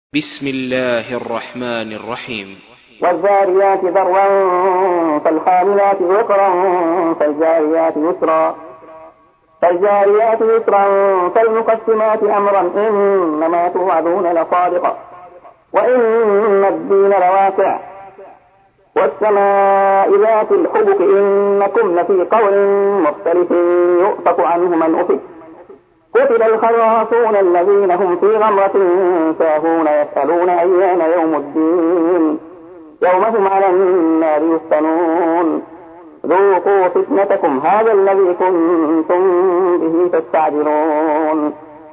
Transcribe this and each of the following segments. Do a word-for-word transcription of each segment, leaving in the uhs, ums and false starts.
بسم الله الرحمن الرحيم. والذاريات ذروا فالحاملات وقرا فالجاريات يسرا فالجاريات يسرا فالمقسمات أمرا إنما توعدون لصادق وإن الدين لواقع والسماء ذات الحبك إنكم لفي قول مختلف يؤفك عنه من أفك قتل الخراصون الذين هم في غمرة ساهون يسألون أيان يوم الدين يوم هم على النار يفتنون ذوقوا فتنتكم هذا الذي كنتم به تستعجلون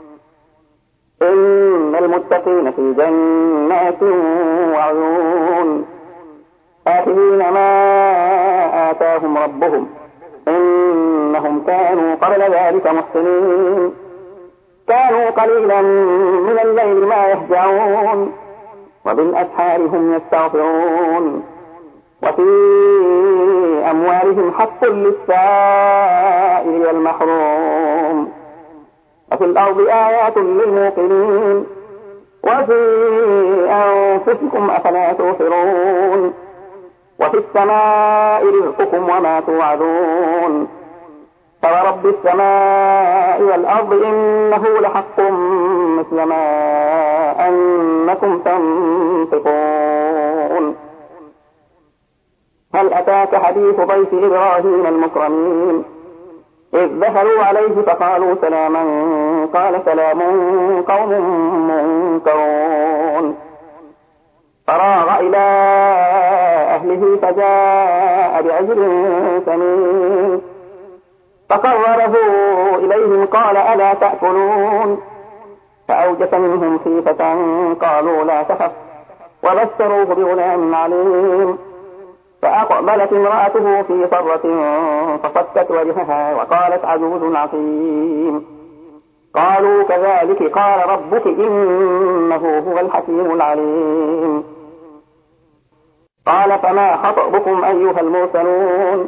إن المتقين في جنات وعيون آخذين ما آتاهم ربهم إنهم كانوا قبل ذلك محسنين كانوا قليلا من الليل ما يهجعون وبالأسحار هم يستغفرون وفي أموالهم حق للسائل والمحروم وفي الأرض آيات للموقنين وفي أنفسكم أفلا تبصرون وفي السماء رزقكم وما توعدون فورب السماء والأرض إنه لحق مثل ما أنكم تنطقون هل أتاك حديث ضيف إبراهيم المكرمين إذ دخلوا عليه فقالوا سلاما قال سلام قوم منكرون فراغ إلى أهله فجاء بعجل سمين فقربه إليهم قال ألا تأكلون فأوجس منهم خيفة قالوا لا تخف وبشروه بغلام عليم فأقبلت امرأته في صرة فصكت وجهها وقالت عجوز عقيم قالوا كذلك قال ربك إنه هو الحكيم العليم قال فما خطبكم أيها المرسلون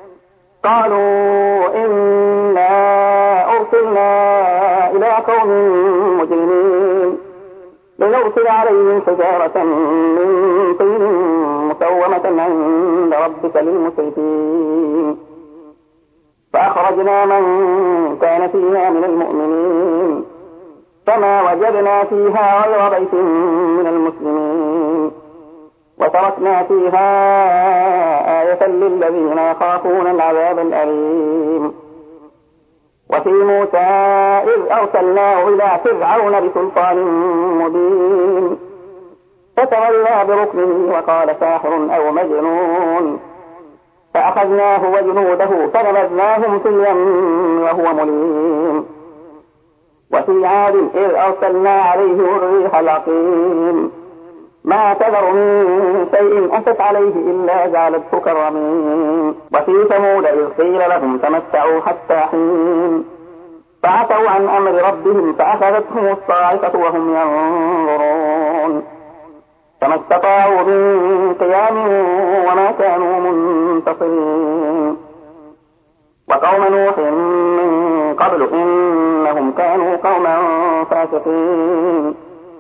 قالوا إنا أرسلنا إلى قوم مجرمين لنرسل عليهم حجارة من طين مسومة عند ربك للمسرفين فأخرجنا من كان فيها من المؤمنين فما وجدنا فيها غير بيت من المسلمين وتركنا فيها آية للذين يخافون العذاب الأليم وفي موسى إذ أرسلناه إلى فرعون بسلطان مبين فتولى بركنه وقال ساحر أو مجنون فأخذناه وجنوده فنبذناهم في اليم وهو مليم وفي عاد إذ أرسلنا عليهم الريح العقيم ما تذر من شيء أتت عليه إلا جعلته كالرميم وفي ثمود إذ قيل لهم تمتعوا حتى حين فعتوا عن أمر ربهم فأخذتهم الصاعقة وهم ينظرون فما استطاعوا من قيام وما كانوا منتصرين وقوم نوح من قبل إنهم كانوا قوما فاسقين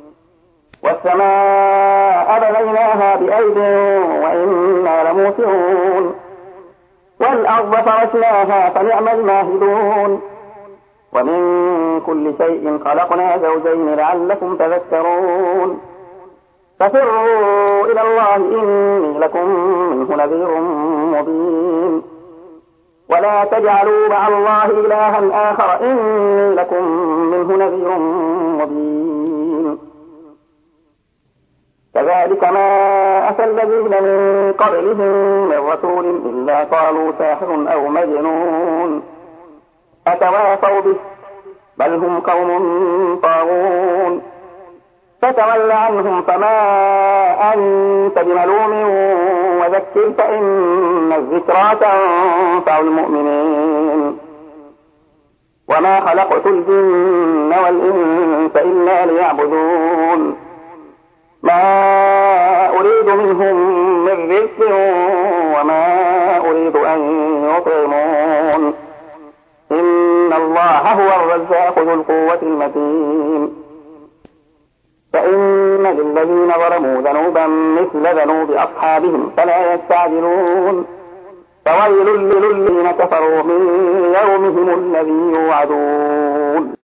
والسماء بنيناها بأيد وإنا لموسعون والأرض فرشناها فنعم الماهدون ومن كل شيء خلقنا زوجين لعلكم تذكرون ففروا إلى الله إني لكم منه نذير مبين ولا تجعلوا مع الله إلها آخر إني لكم منه نذير مبين كذلك ما أتى الذين من قبلهم من رسول إلا قالوا ساحر أو مجنون أتواصوا به بل هم قوم طاغون فتول عنهم فما أنت بملوم وذكر فإن الذكرى تنفع المؤمنين وما خلقت الجن والإنس إلا ليعبدون ما أريد منهم من رزق وما أريد أن يطعمون إن الله هو الرزاق ذو القوة المتين فإن للذين ظلموا ذنوبا مثل ذنوب أصحابهم فلا يستعجلون فويل للذين كفروا من يومهم الذي يوعدون